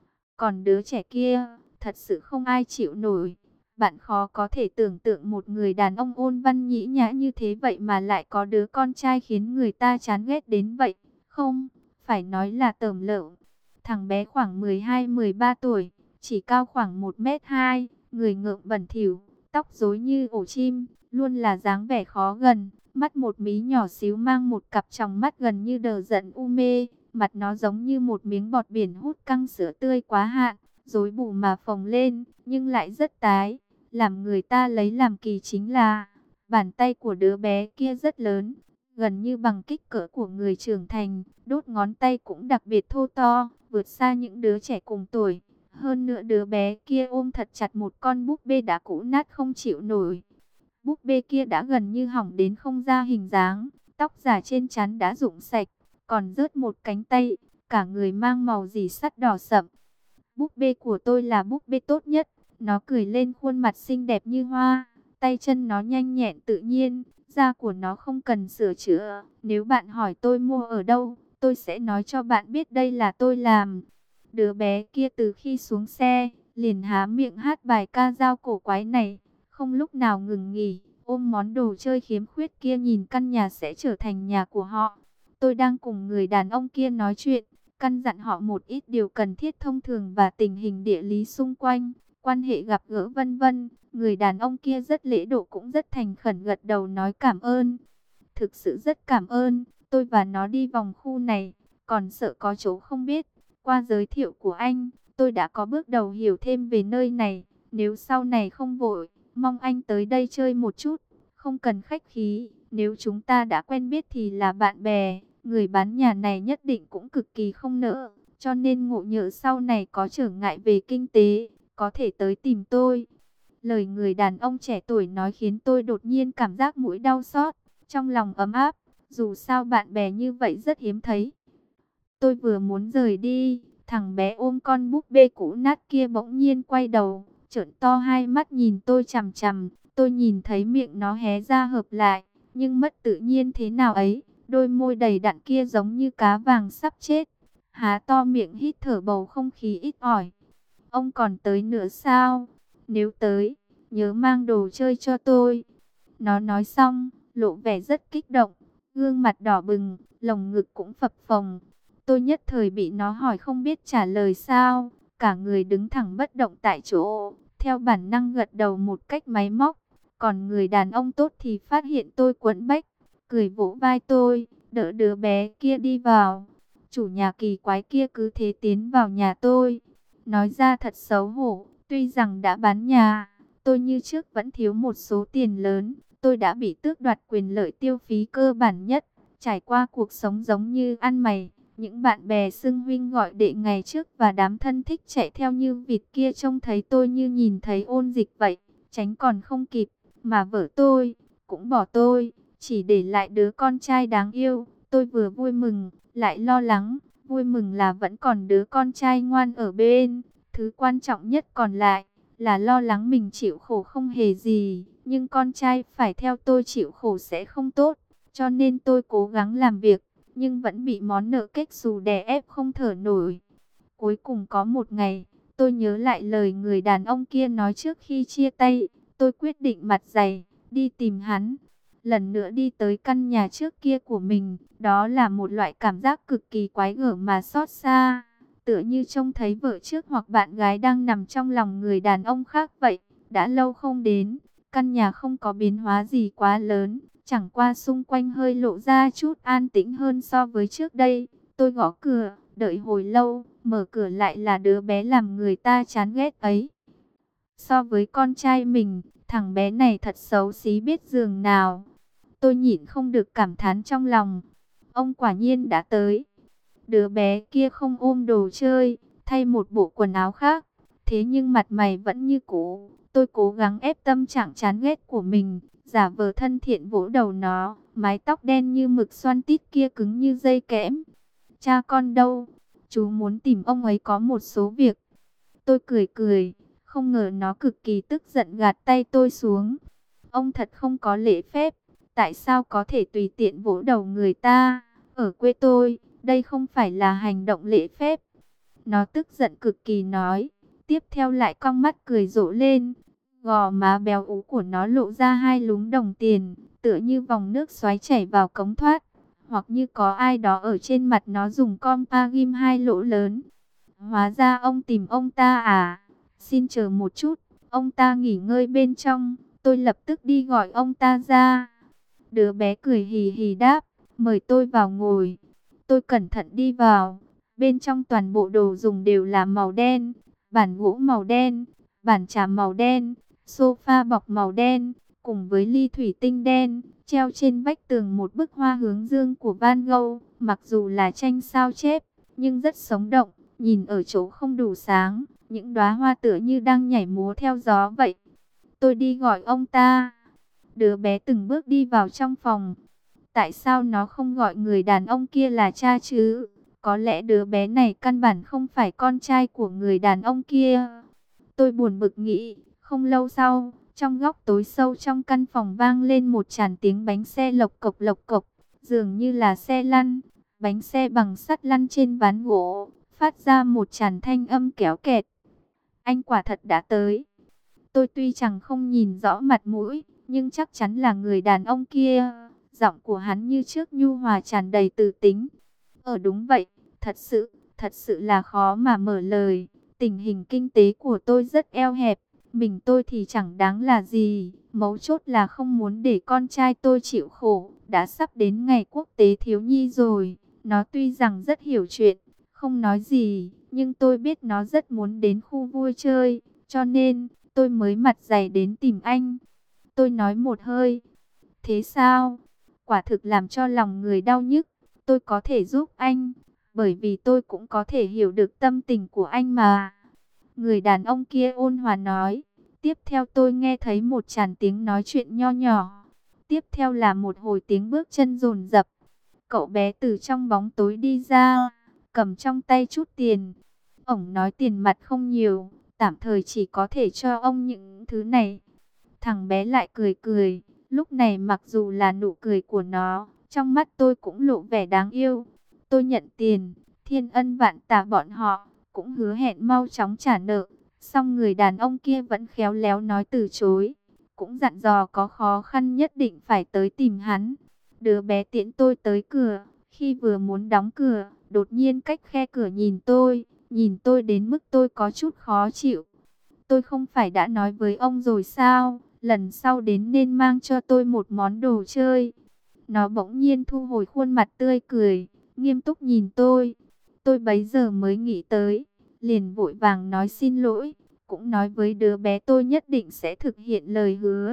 Còn đứa trẻ kia, thật sự không ai chịu nổi. Bạn khó có thể tưởng tượng một người đàn ông ôn văn nhĩ nhã như thế vậy mà lại có đứa con trai khiến người ta chán ghét đến vậy. Không, phải nói là tởm lợm. Thằng bé khoảng 12-13 tuổi, chỉ cao khoảng 1m2, người ngợm bẩn thỉu, tóc rối như ổ chim, luôn là dáng vẻ khó gần. Mắt một mí nhỏ xíu mang một cặp tròng mắt gần như đờ đẫn u mê. Mặt nó giống như một miếng bọt biển hút căng sữa tươi quá hạn, rối bù mà phồng lên, nhưng lại rất tái. Làm người ta lấy làm kỳ chính là, bàn tay của đứa bé kia rất lớn, gần như bằng kích cỡ của người trưởng thành, đốt ngón tay cũng đặc biệt thô to, vượt xa những đứa trẻ cùng tuổi. Hơn nữa đứa bé kia ôm thật chặt một con búp bê đã cũ nát không chịu nổi. Búp bê kia đã gần như hỏng đến không ra hình dáng, tóc giả trên trán đã rụng sạch, còn rớt một cánh tay, cả người mang màu dì sắt đỏ sậm. Búp bê của tôi là búp bê tốt nhất, nó cười lên khuôn mặt xinh đẹp như hoa, tay chân nó nhanh nhẹn tự nhiên, da của nó không cần sửa chữa. Nếu bạn hỏi tôi mua ở đâu, tôi sẽ nói cho bạn biết đây là tôi làm. Đứa bé kia từ khi xuống xe, liền há miệng hát bài ca dao cổ quái này, không lúc nào ngừng nghỉ, ôm món đồ chơi khiếm khuyết kia nhìn căn nhà sẽ trở thành nhà của họ. Tôi đang cùng người đàn ông kia nói chuyện, căn dặn họ một ít điều cần thiết thông thường và tình hình địa lý xung quanh, quan hệ gặp gỡ vân vân. Người đàn ông kia rất lễ độ cũng rất thành khẩn gật đầu nói cảm ơn. Thực sự rất cảm ơn, tôi và nó đi vòng khu này, còn sợ có chỗ không biết. Qua giới thiệu của anh, tôi đã có bước đầu hiểu thêm về nơi này. Nếu sau này không vội, mong anh tới đây chơi một chút, không cần khách khí. Nếu chúng ta đã quen biết thì là bạn bè, người bán nhà này nhất định cũng cực kỳ không nỡ. Cho nên ngộ nhỡ sau này có trở ngại về kinh tế, có thể tới tìm tôi. Lời người đàn ông trẻ tuổi nói khiến tôi đột nhiên cảm giác mũi đau xót, trong lòng ấm áp. Dù sao bạn bè như vậy rất hiếm thấy. Tôi vừa muốn rời đi, thằng bé ôm con búp bê cũ nát kia bỗng nhiên quay đầu, trợn to hai mắt nhìn tôi chằm chằm. Tôi nhìn thấy miệng nó hé ra hợp lại, nhưng mất tự nhiên thế nào ấy. Đôi môi đầy đặn kia giống như cá vàng sắp chết, há to miệng hít thở bầu không khí ít ỏi. Ông còn tới nữa sao? Nếu tới, nhớ mang đồ chơi cho tôi. Nó nói xong, lộ vẻ rất kích động, gương mặt đỏ bừng, lồng ngực cũng phập phồng. Tôi nhất thời bị nó hỏi không biết trả lời sao, cả người đứng thẳng bất động tại chỗ, theo bản năng gật đầu một cách máy móc. Còn người đàn ông tốt thì phát hiện tôi quẫn bách, cười vỗ vai tôi, đỡ đứa bé kia đi vào. Chủ nhà kỳ quái kia cứ thế tiến vào nhà tôi. Nói ra thật xấu hổ, tuy rằng đã bán nhà, tôi như trước vẫn thiếu một số tiền lớn. Tôi đã bị tước đoạt quyền lợi tiêu phí cơ bản nhất, trải qua cuộc sống giống như ăn mày. Những bạn bè xưng huynh gọi đệ ngày trước và đám thân thích chạy theo như vịt kia trông thấy tôi như nhìn thấy ôn dịch vậy, tránh còn không kịp. Mà vợ tôi cũng bỏ tôi, chỉ để lại đứa con trai đáng yêu. Tôi vừa vui mừng, lại lo lắng. Vui mừng là vẫn còn đứa con trai ngoan ở bên. Thứ quan trọng nhất còn lại là lo lắng mình chịu khổ không hề gì, nhưng con trai phải theo tôi chịu khổ sẽ không tốt. Cho nên tôi cố gắng làm việc, nhưng vẫn bị món nợ kết xù đè ép không thở nổi. Cuối cùng có một ngày, tôi nhớ lại lời người đàn ông kia nói trước khi chia tay. Tôi quyết định mặt dày, đi tìm hắn. Lần nữa đi tới căn nhà trước kia của mình, đó là một loại cảm giác cực kỳ quái gở mà xót xa. Tựa như trông thấy vợ trước hoặc bạn gái đang nằm trong lòng người đàn ông khác vậy. Đã lâu không đến, căn nhà không có biến hóa gì quá lớn, chẳng qua xung quanh hơi lộ ra chút an tĩnh hơn so với trước đây. Tôi gõ cửa, đợi hồi lâu, mở cửa lại là đứa bé làm người ta chán ghét ấy. So với con trai mình, thằng bé này thật xấu xí biết giường nào. Tôi nhịn không được cảm thán trong lòng. Ông quả nhiên đã tới. Đứa bé kia không ôm đồ chơi, thay một bộ quần áo khác. Thế nhưng mặt mày vẫn như cũ. Tôi cố gắng ép tâm trạng chán ghét của mình, giả vờ thân thiện vỗ đầu nó. Mái tóc đen như mực xoăn tít kia cứng như dây kẽm. Cha con đâu? Chú muốn tìm ông ấy có một số việc. Tôi cười cười, không ngờ nó cực kỳ tức giận gạt tay tôi xuống. Ông thật không có lễ phép, tại sao có thể tùy tiện vỗ đầu người ta? Ở quê tôi, đây không phải là hành động lễ phép. Nó tức giận cực kỳ nói, tiếp theo lại cong mắt cười rộ lên. Gò má béo ú của nó lộ ra hai lúm đồng tiền, tựa như vòng nước xoáy chảy vào cống thoát. Hoặc như có ai đó ở trên mặt nó dùng compa ghim hai lỗ lớn. Hóa ra ông tìm ông ta à? Xin chờ một chút, ông ta nghỉ ngơi bên trong, tôi lập tức đi gọi ông ta ra. Đứa bé cười hì hì đáp, mời tôi vào ngồi. Tôi cẩn thận đi vào, bên trong toàn bộ đồ dùng đều là màu đen, bàn gỗ màu đen, bàn trà màu đen, sofa bọc màu đen, cùng với ly thủy tinh đen, treo trên vách tường một bức hoa hướng dương của Van Gogh, mặc dù là tranh sao chép, nhưng rất sống động, nhìn ở chỗ không đủ sáng, những đóa hoa tựa như đang nhảy múa theo gió vậy. Tôi đi gọi ông ta. Đứa bé từng bước đi vào trong phòng. Tại sao nó không gọi người đàn ông kia là cha chứ? Có lẽ đứa bé này căn bản không phải con trai của người đàn ông kia. Tôi buồn bực nghĩ. Không lâu sau, trong góc tối sâu trong căn phòng vang lên một tràng tiếng bánh xe lộc cộc lộc cộc. Dường như là xe lăn. Bánh xe bằng sắt lăn trên ván gỗ, phát ra một tràng thanh âm kéo kẹt. Anh quả thật đã tới. Tôi tuy chẳng không nhìn rõ mặt mũi, nhưng chắc chắn là người đàn ông kia. Giọng của hắn như trước nhu hòa tràn đầy từ tính. Đúng vậy, thật sự là khó mà mở lời. Tình hình kinh tế của tôi rất eo hẹp, mình tôi thì chẳng đáng là gì. Mấu chốt là không muốn để con trai tôi chịu khổ. Đã sắp đến ngày quốc tế thiếu nhi rồi. Nó tuy rằng rất hiểu chuyện, không nói gì, nhưng tôi biết nó rất muốn đến khu vui chơi. Cho nên, tôi mới mặt dày đến tìm anh. Tôi nói một hơi. Thế sao? Quả thực làm cho lòng người đau nhức. Tôi có thể giúp anh, bởi vì tôi cũng có thể hiểu được tâm tình của anh mà. Người đàn ông kia ôn hòa nói. Tiếp theo tôi nghe thấy một tràng tiếng nói chuyện nho nhỏ. Tiếp theo là một hồi tiếng bước chân dồn dập. Cậu bé từ trong bóng tối đi ra, cầm trong tay chút tiền. Ông nói tiền mặt không nhiều, tạm thời chỉ có thể cho ông những thứ này. Thằng bé lại cười cười. Lúc này mặc dù là nụ cười của nó, trong mắt tôi cũng lộ vẻ đáng yêu. Tôi nhận tiền, thiên ân vạn tạ bọn họ, cũng hứa hẹn mau chóng trả nợ. Xong người đàn ông kia vẫn khéo léo nói từ chối. Cũng dặn dò có khó khăn nhất định phải tới tìm hắn. Đứa bé tiễn tôi tới cửa. Khi vừa muốn đóng cửa, đột nhiên cách khe cửa nhìn tôi đến mức tôi có chút khó chịu. Tôi không phải đã nói với ông rồi sao? Lần sau đến nên mang cho tôi một món đồ chơi. Nó bỗng nhiên thu hồi khuôn mặt tươi cười, nghiêm túc nhìn tôi. Tôi bấy giờ mới nghĩ tới, liền vội vàng nói xin lỗi, cũng nói với đứa bé tôi nhất định sẽ thực hiện lời hứa.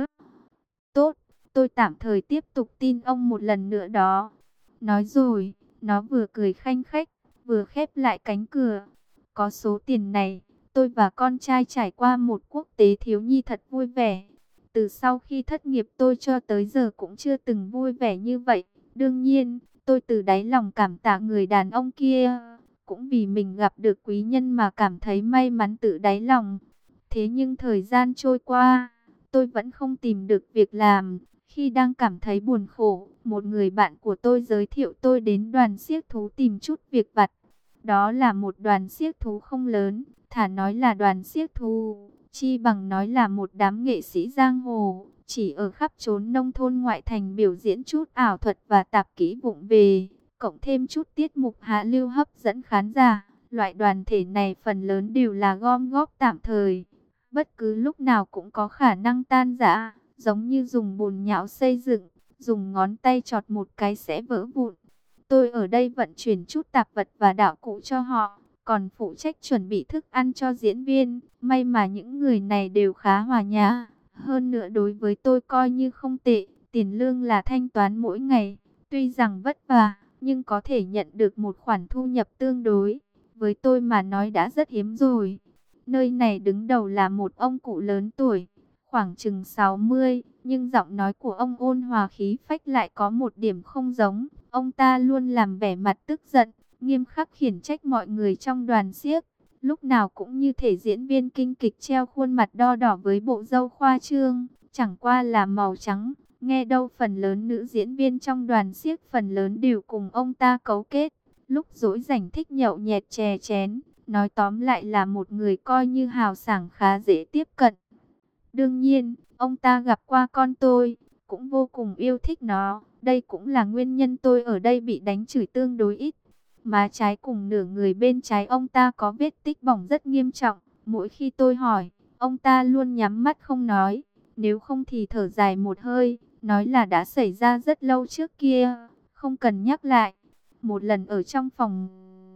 Tốt, tôi tạm thời tiếp tục tin ông một lần nữa đó. Nói rồi, nó vừa cười khanh khách, vừa khép lại cánh cửa. Có số tiền này, tôi và con trai trải qua một quốc tế thiếu nhi thật vui vẻ. Từ sau khi thất nghiệp tôi cho tới giờ cũng chưa từng vui vẻ như vậy. Đương nhiên, tôi từ đáy lòng cảm tạ người đàn ông kia. Cũng vì mình gặp được quý nhân mà cảm thấy may mắn từ đáy lòng. Thế nhưng thời gian trôi qua, tôi vẫn không tìm được việc làm. Khi đang cảm thấy buồn khổ, một người bạn của tôi giới thiệu tôi đến đoàn xiếc thú tìm chút việc vặt. Đó là một đoàn xiếc thú không lớn, thà nói là đoàn xiếc thú, chi bằng nói là một đám nghệ sĩ giang hồ, chỉ ở khắp chốn nông thôn ngoại thành biểu diễn chút ảo thuật và tạp kỹ vụng về, cộng thêm chút tiết mục hạ lưu hấp dẫn khán giả. Loại đoàn thể này phần lớn đều là gom góp tạm thời, bất cứ lúc nào cũng có khả năng tan rã, giống như dùng bùn nhão xây dựng, dùng ngón tay chọt một cái sẽ vỡ vụn. Tôi ở đây vận chuyển chút tạp vật và đạo cụ cho họ, còn phụ trách chuẩn bị thức ăn cho diễn viên. May mà những người này đều khá hòa nhã, hơn nữa đối với tôi coi như không tệ. Tiền lương là thanh toán mỗi ngày, tuy rằng vất vả, nhưng có thể nhận được một khoản thu nhập tương đối. Với tôi mà nói đã rất hiếm rồi. Nơi này đứng đầu là một ông cụ lớn tuổi, khoảng chừng 60, nhưng giọng nói của ông ôn hòa khí phách lại có một điểm không giống. Ông ta luôn làm vẻ mặt tức giận, nghiêm khắc khiển trách mọi người trong đoàn xiếc. Lúc nào cũng như thể diễn viên kinh kịch treo khuôn mặt đo đỏ với bộ râu khoa trương, chẳng qua là màu trắng. Nghe đâu phần lớn nữ diễn viên trong đoàn xiếc phần lớn đều cùng ông ta cấu kết. Lúc rỗi rảnh thích nhậu nhẹt chè chén, nói tóm lại là một người coi như hào sảng khá dễ tiếp cận. Đương nhiên, ông ta gặp qua con tôi, cũng vô cùng yêu thích nó. Đây cũng là nguyên nhân tôi ở đây bị đánh chửi tương đối ít. Má trái cùng nửa người bên trái ông ta có vết tích bỏng rất nghiêm trọng. Mỗi khi tôi hỏi, ông ta luôn nhắm mắt không nói. Nếu không thì thở dài một hơi, nói là đã xảy ra rất lâu trước kia, không cần nhắc lại. Một lần ở trong phòng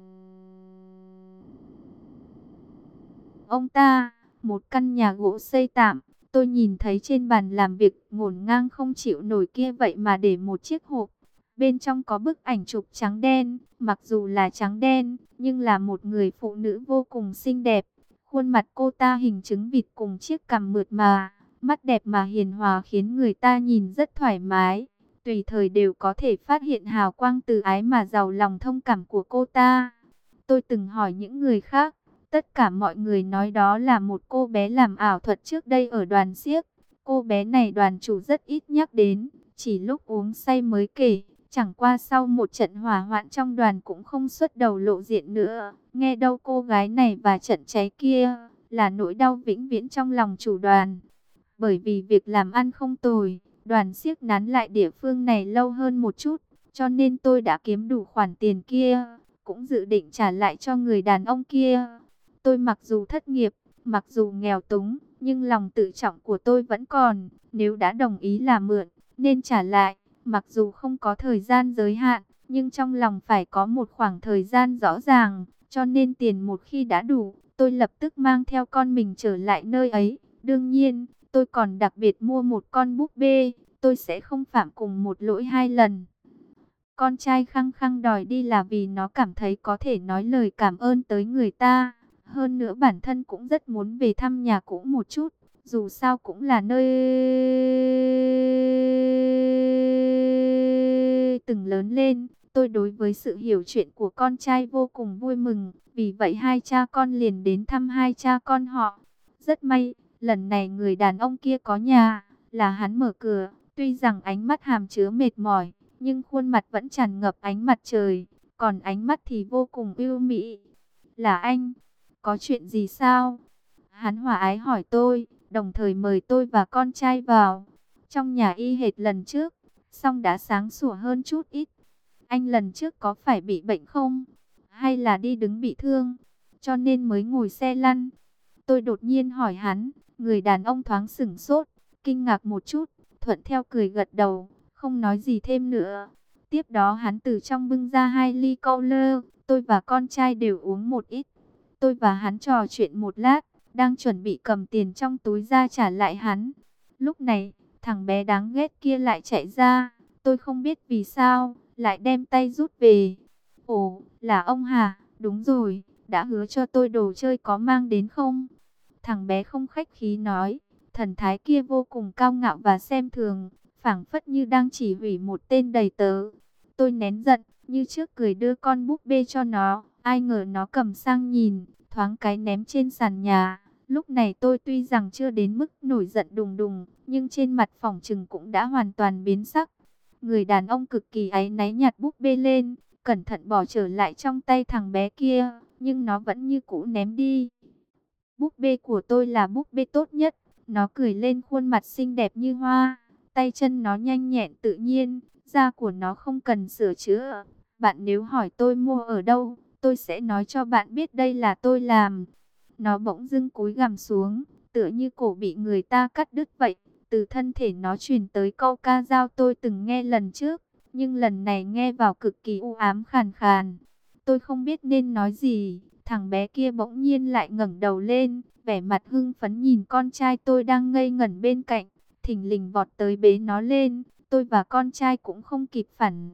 ông ta, một căn nhà gỗ xây tạm, tôi nhìn thấy trên bàn làm việc ngổn ngang không chịu nổi kia vậy mà để một chiếc hộp. Bên trong có bức ảnh chụp trắng đen, mặc dù là trắng đen, nhưng là một người phụ nữ vô cùng xinh đẹp. Khuôn mặt cô ta hình trứng vịt cùng chiếc cằm mượt mà, mắt đẹp mà hiền hòa khiến người ta nhìn rất thoải mái. Tùy thời đều có thể phát hiện hào quang từ ái mà giàu lòng thông cảm của cô ta. Tôi từng hỏi những người khác, tất cả mọi người nói đó là một cô bé làm ảo thuật trước đây ở đoàn xiếc. Cô bé này đoàn chủ rất ít nhắc đến, chỉ lúc uống say mới kể. Chẳng qua sau một trận hỏa hoạn trong đoàn cũng không xuất đầu lộ diện nữa. Nghe đâu cô gái này và trận cháy kia là nỗi đau vĩnh viễn trong lòng chủ đoàn. Bởi vì việc làm ăn không tồi, đoàn xiếc nán lại địa phương này lâu hơn một chút, cho nên tôi đã kiếm đủ khoản tiền kia, cũng dự định trả lại cho người đàn ông kia. Tôi mặc dù thất nghiệp, mặc dù nghèo túng, nhưng lòng tự trọng của tôi vẫn còn, nếu đã đồng ý là mượn, nên trả lại. Mặc dù không có thời gian giới hạn, nhưng trong lòng phải có một khoảng thời gian rõ ràng, cho nên tiền một khi đã đủ, tôi lập tức mang theo con mình trở lại nơi ấy. Đương nhiên, tôi còn đặc biệt mua một con búp bê, tôi sẽ không phạm cùng một lỗi hai lần. Con trai khăng khăng đòi đi là vì nó cảm thấy có thể nói lời cảm ơn tới người ta. Hơn nữa bản thân cũng rất muốn về thăm nhà cũ một chút, dù sao cũng là nơi từng lớn lên. Tôi đối với sự hiểu chuyện của con trai vô cùng vui mừng, vì vậy hai cha con liền đến thăm hai cha con họ. Rất may, lần này người đàn ông kia có nhà, là hắn mở cửa, tuy rằng ánh mắt hàm chứa mệt mỏi, nhưng khuôn mặt vẫn tràn ngập ánh mặt trời, còn ánh mắt thì vô cùng ưu mỹ. Là anh, có chuyện gì sao? Hắn hòa ái hỏi tôi, đồng thời mời tôi và con trai vào. Trong nhà y hệt lần trước, song đã sáng sủa hơn chút ít. Anh lần trước có phải bị bệnh không? Hay là đi đứng bị thương, cho nên mới ngồi xe lăn? Tôi đột nhiên hỏi hắn, người đàn ông thoáng sửng sốt, kinh ngạc một chút, thuận theo cười gật đầu, không nói gì thêm nữa. Tiếp đó hắn từ trong bưng ra 2 ly câu lơ, tôi và con trai đều uống một ít. Tôi và hắn trò chuyện một lát, đang chuẩn bị cầm tiền trong túi ra trả lại hắn. Lúc này, thằng bé đáng ghét kia lại chạy ra, tôi không biết vì sao, lại đem tay rút về. Ồ, là ông hả? Đúng rồi, đã hứa cho tôi đồ chơi có mang đến không? Thằng bé không khách khí nói, thần thái kia vô cùng cao ngạo và xem thường, phảng phất như đang chỉ huy một tên đầy tớ. Tôi nén giận, như trước cười đưa con búp bê cho nó, ai ngờ nó cầm sang nhìn, thoáng cái ném trên sàn nhà. Lúc này tôi tuy rằng chưa đến mức nổi giận đùng đùng, nhưng trên mặt phỏng chừng cũng đã hoàn toàn biến sắc. Người đàn ông cực kỳ áy náy nhặt búp bê lên, cẩn thận bỏ trở lại trong tay thằng bé kia, nhưng nó vẫn như cũ ném đi. Búp bê của tôi là búp bê tốt nhất. Nó cười lên khuôn mặt xinh đẹp như hoa. Tay chân nó nhanh nhẹn tự nhiên. Da của nó không cần sửa chữa. Bạn nếu hỏi tôi mua ở đâu, tôi sẽ nói cho bạn biết đây là tôi làm. Nó bỗng dưng cúi gằm xuống, tựa như cổ bị người ta cắt đứt vậy. Từ thân thể nó truyền tới câu ca dao tôi từng nghe lần trước, nhưng lần này nghe vào cực kỳ u ám khàn khàn. Tôi không biết nên nói gì. Thằng bé kia bỗng nhiên lại ngẩng đầu lên, vẻ mặt hưng phấn nhìn con trai tôi đang ngây ngẩn bên cạnh, thình lình vọt tới bế nó lên. Tôi và con trai cũng không kịp phản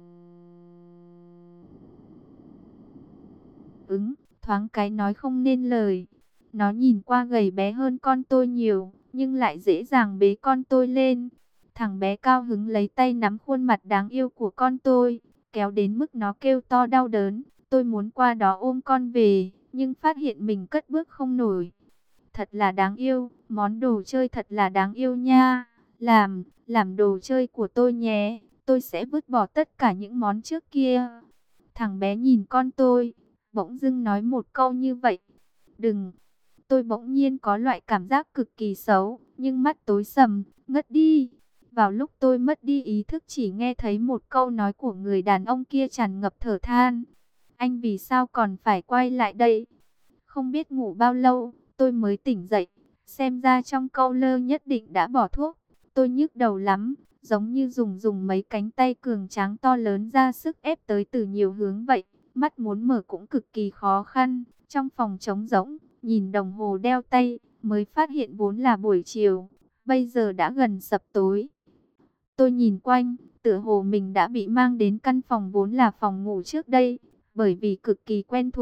ứng, thoáng cái nói không nên lời. Nó nhìn qua gầy bé hơn con tôi nhiều, nhưng lại dễ dàng bế con tôi lên. Thằng bé cao hứng lấy tay nắm khuôn mặt đáng yêu của con tôi, kéo đến mức nó kêu to đau đớn. Tôi muốn qua đó ôm con về, nhưng phát hiện mình cất bước không nổi. Thật là đáng yêu, món đồ chơi thật là đáng yêu nha. Làm đồ chơi của tôi nhé, tôi sẽ vứt bỏ tất cả những món trước kia. Thằng bé nhìn con tôi, bỗng dưng nói một câu như vậy. Đừng, tôi bỗng nhiên có loại cảm giác cực kỳ xấu, nhưng mắt tối sầm, ngất đi. Vào lúc tôi mất đi ý thức chỉ nghe thấy một câu nói của người đàn ông kia tràn ngập thở than. Anh vì sao còn phải quay lại đây? Không biết ngủ bao lâu, tôi mới tỉnh dậy. Xem ra trong câu lơ nhất định đã bỏ thuốc. Tôi nhức đầu lắm, giống như dùng mấy cánh tay cường tráng to lớn ra sức ép tới từ nhiều hướng vậy. Mắt muốn mở cũng cực kỳ khó khăn. Trong phòng trống rỗng, nhìn đồng hồ đeo tay, mới phát hiện vốn là buổi chiều. Bây giờ đã gần sập tối. Tôi nhìn quanh, tựa hồ mình đã bị mang đến căn phòng vốn là phòng ngủ trước đây. Bởi vì cực kỳ quen thuộc,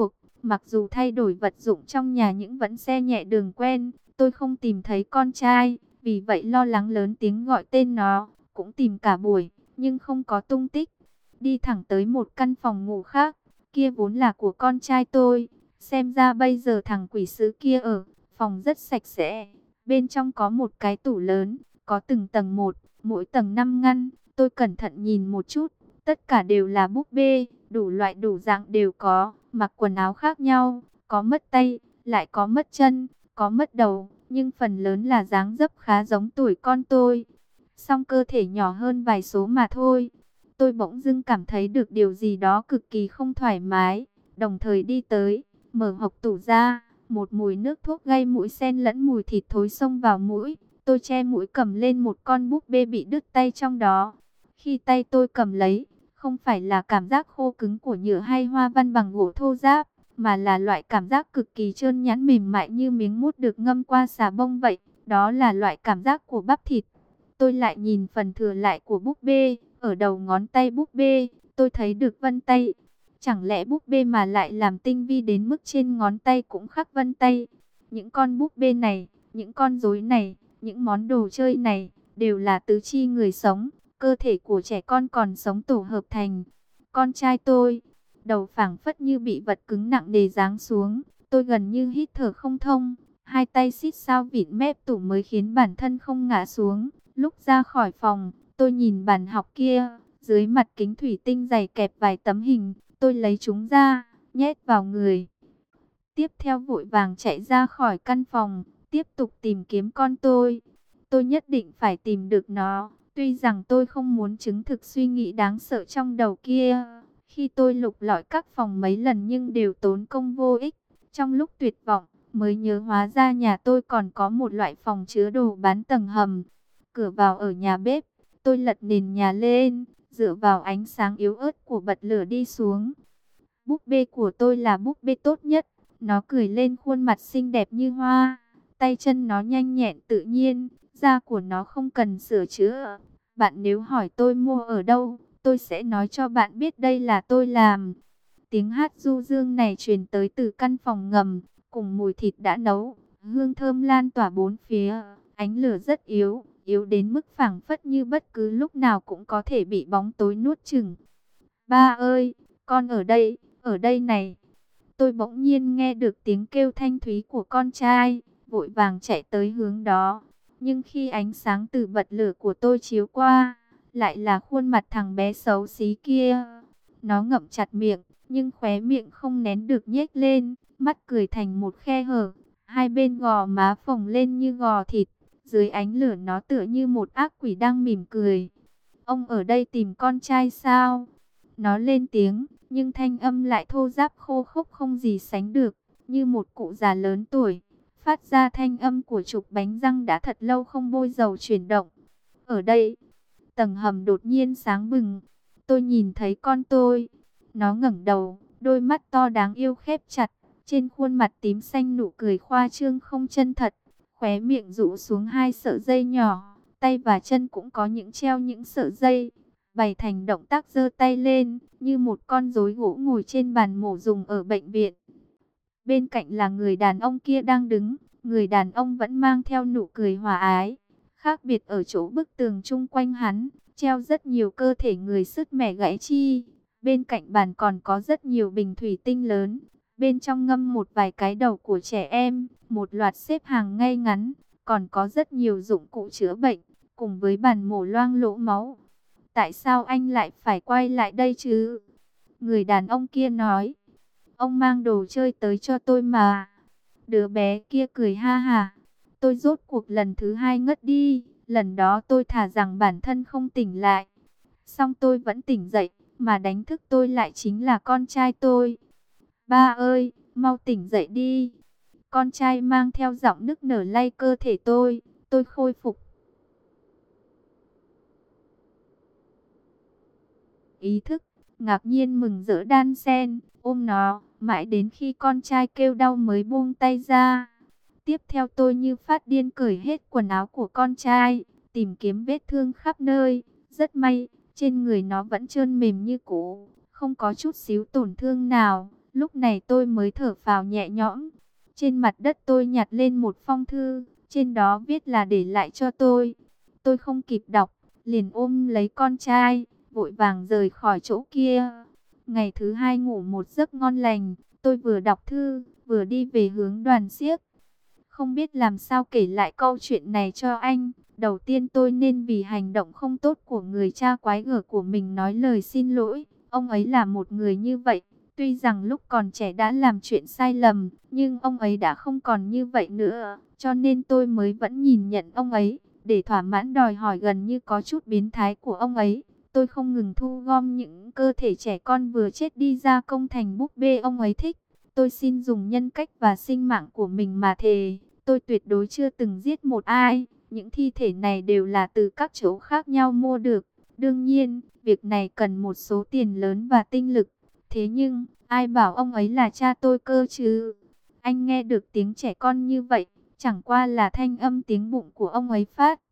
Mặc dù thay đổi vật dụng trong nhà những vẫn xe nhẹ đường quen, tôi không tìm thấy con trai, vì vậy lo lắng lớn tiếng gọi tên nó, cũng tìm cả buổi, nhưng không có tung tích. Đi thẳng tới một căn phòng ngủ khác, kia vốn là của con trai tôi, xem ra bây giờ thằng quỷ sứ kia ở, phòng rất sạch sẽ. Bên trong có một cái tủ lớn, có từng tầng một, mỗi tầng 5 ngăn, tôi cẩn thận nhìn một chút, tất cả đều là búp bê, đủ loại đủ dạng đều có, mặc quần áo khác nhau, có mất tay, lại có mất chân, có mất đầu, nhưng phần lớn là dáng dấp khá giống tuổi con tôi. Song cơ thể nhỏ hơn vài số mà thôi. Tôi bỗng dưng cảm thấy được điều gì đó cực kỳ không thoải mái, đồng thời đi tới, mở hộc tủ ra, một mùi nước thuốc gây mũi xen lẫn mùi thịt thối xông vào mũi. Tôi che mũi cầm lên một con búp bê bị đứt tay trong đó. Khi tay tôi cầm lấy, không phải là cảm giác khô cứng của nhựa hay hoa văn bằng gỗ thô ráp, mà là loại cảm giác cực kỳ trơn nhẵn mềm mại như miếng mút được ngâm qua xà bông vậy. Đó là loại cảm giác của bắp thịt. Tôi lại nhìn phần thừa lại của búp bê, ở đầu ngón tay búp bê, tôi thấy được vân tay. Chẳng lẽ búp bê mà lại làm tinh vi đến mức trên ngón tay cũng khắc vân tay? Những con búp bê này, những con rối này, những món đồ chơi này, đều là tứ chi người sống, cơ thể của trẻ con còn sống tổ hợp thành. Con trai tôi, đầu phảng phất như bị vật cứng nặng nề giáng xuống, tôi gần như hít thở không thông, hai tay xít sao vịn mép tủ mới khiến bản thân không ngã xuống. Lúc ra khỏi phòng, tôi nhìn bàn học kia, dưới mặt kính thủy tinh dày kẹp vài tấm hình, tôi lấy chúng ra, nhét vào người. Tiếp theo vội vàng chạy ra khỏi căn phòng, tiếp tục tìm kiếm con tôi. Tôi nhất định phải tìm được nó, tuy rằng tôi không muốn chứng thực suy nghĩ đáng sợ trong đầu kia. Khi tôi lục lọi các phòng mấy lần nhưng đều tốn công vô ích. Trong lúc tuyệt vọng, mới nhớ hóa ra nhà tôi còn có một loại phòng chứa đồ bán tầng hầm. Cửa vào ở nhà bếp, tôi lật nền nhà lên, dựa vào ánh sáng yếu ớt của bật lửa đi xuống. Búp bê của tôi là búp bê tốt nhất, nó cười lên khuôn mặt xinh đẹp như hoa, tay chân nó nhanh nhẹn tự nhiên, da của nó không cần sửa chữa. Bạn nếu hỏi tôi mua ở đâu, tôi sẽ nói cho bạn biết đây là tôi làm. Tiếng hát du dương này truyền tới từ căn phòng ngầm, cùng mùi thịt đã nấu, hương thơm lan tỏa bốn phía, ánh lửa rất yếu, yếu đến mức phảng phất như bất cứ lúc nào cũng có thể bị bóng tối nuốt chửng. Ba ơi, con ở đây này. Tôi bỗng nhiên nghe được tiếng kêu thanh thúy của con trai, vội vàng chạy tới hướng đó. Nhưng khi ánh sáng từ bật lửa của tôi chiếu qua, lại là khuôn mặt thằng bé xấu xí kia. Nó ngậm chặt miệng, nhưng khóe miệng không nén được nhếch lên, mắt cười thành một khe hở, hai bên gò má phồng lên như gò thịt. Dưới ánh lửa nó tựa như một ác quỷ đang mỉm cười. Ông ở đây tìm con trai sao? Nó lên tiếng, nhưng thanh âm lại thô ráp khô khốc không gì sánh được, như một cụ già lớn tuổi, phát ra thanh âm của chục bánh răng đã thật lâu không bôi dầu chuyển động. Ở đây, tầng hầm đột nhiên sáng bừng, tôi nhìn thấy con tôi, nó ngẩng đầu, đôi mắt to đáng yêu khép chặt, trên khuôn mặt tím xanh nụ cười khoa trương không chân thật, khóe miệng rũ xuống hai sợi dây nhỏ, tay và chân cũng có những treo những sợi dây, bày thành động tác giơ tay lên, như một con rối gỗ ngồi trên bàn mổ dùng ở bệnh viện. Bên cạnh là người đàn ông kia đang đứng, người đàn ông vẫn mang theo nụ cười hòa ái. Khác biệt ở chỗ bức tường chung quanh hắn, treo rất nhiều cơ thể người sứt mẻ gãy chi. Bên cạnh bàn còn có rất nhiều bình thủy tinh lớn, bên trong ngâm một vài cái đầu của trẻ em, một loạt xếp hàng ngay ngắn, còn có rất nhiều dụng cụ chữa bệnh, cùng với bàn mổ loang lỗ máu. Tại sao anh lại phải quay lại đây chứ? Người đàn ông kia nói. Ông mang đồ chơi tới cho tôi mà. Đứa bé kia cười ha ha. Tôi rốt cuộc lần thứ hai ngất đi. Lần đó tôi thà rằng bản thân không tỉnh lại. Xong tôi vẫn tỉnh dậy. Mà đánh thức tôi lại chính là con trai tôi. Ba ơi, mau tỉnh dậy đi. Con trai mang theo giọng nức nở lay cơ thể tôi. Tôi khôi phục ý thức, ngạc nhiên mừng rỡ đan xen, ôm nó, mãi đến khi con trai kêu đau mới buông tay ra. Tiếp theo tôi như phát điên cởi hết quần áo của con trai, tìm kiếm vết thương khắp nơi. Rất may, trên người nó vẫn trơn mềm như cũ, không có chút xíu tổn thương nào, Lúc này tôi mới thở phào nhẹ nhõm. Trên mặt đất tôi nhặt lên một phong thư, trên đó viết là để lại cho tôi. Tôi không kịp đọc, liền ôm lấy con trai, vội vàng rời khỏi chỗ kia. Ngày thứ hai ngủ một giấc ngon lành, tôi vừa đọc thư, vừa đi về hướng Đoàn Siếc. Không biết làm sao kể lại câu chuyện này cho anh. Đầu tiên tôi nên vì hành động không tốt của người cha quái gở của mình nói lời xin lỗi. Ông ấy là một người như vậy. Tuy rằng lúc còn trẻ đã làm chuyện sai lầm, nhưng ông ấy đã không còn như vậy nữa. Cho nên tôi mới vẫn nhìn nhận ông ấy, để thỏa mãn đòi hỏi gần như có chút biến thái của ông ấy. Tôi không ngừng thu gom những cơ thể trẻ con vừa chết đi gia công thành búp bê ông ấy thích. Tôi xin dùng nhân cách và sinh mạng của mình mà thề, tôi tuyệt đối chưa từng giết một ai. Những thi thể này đều là từ các chỗ khác nhau mua được. Đương nhiên, việc này cần một số tiền lớn và tinh lực. Thế nhưng, ai bảo ông ấy là cha tôi cơ chứ? Anh nghe được tiếng trẻ con như vậy, chẳng qua là thanh âm tiếng bụng của ông ấy phát.